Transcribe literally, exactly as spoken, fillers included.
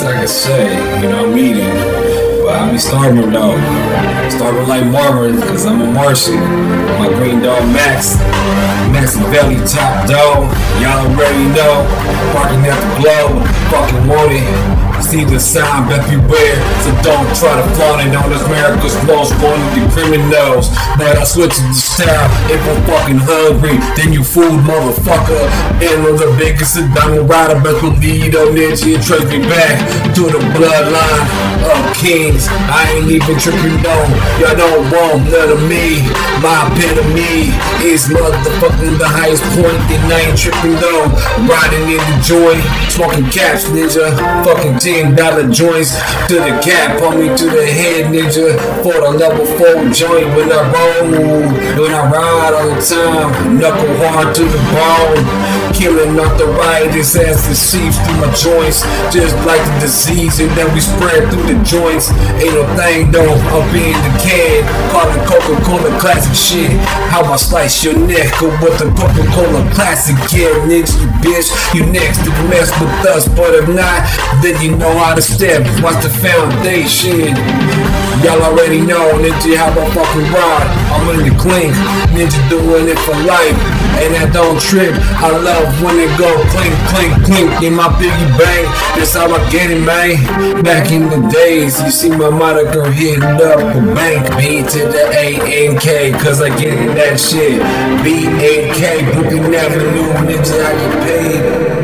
best I can say, you know, I'm eating. But I be starving though. Starving like Marvin, cause I'm a Martian. My green dog Max. Max Belly top dog. Y'all already know. Barking at the globe. Fucking want it. See the sign, bet beware. So don't try to flaunt it on us America's most wanted criminals. But I switch the style if I'm fucking hungry. Then you food motherfucker. And I'm the biggest diamond rider. Best believe on it. You trace me back to the bloodline of kings. I ain't even tripping though. Y'all don't want none of me. My epitome is motherfucking the highest point. And I ain't tripping though. Riding in the joy. Smoking caps, ninja. Fucking ten dollar joints to the cap, pull me to the head, ninja. For the level four joint when I roll, when I ride all the time, knuckle hard to the bone, killing off the rightest as the seeps through my joints, just like the disease, and then we spread through the joints. Ain't no thing though, I'll be in the can, calling Coca-Cola classic shit. How I slice your neck with the Coca-Cola classic, yeah, nigga, you bitch, you next to mess with us, but if not, then you know how to step, watch the foundation. Y'all already know, ninja, how I fucking ride. I'm in the clink, ninja doing it for life. And I don't trip, I love when it go clink, clink, clink in my biggie bang. That's how I get it, man. Back in the days, you see my moniker hitting up a bank. B to the A N K, cause I get in that shit. B A K, Brooklyn Avenue, ninja, I get paid.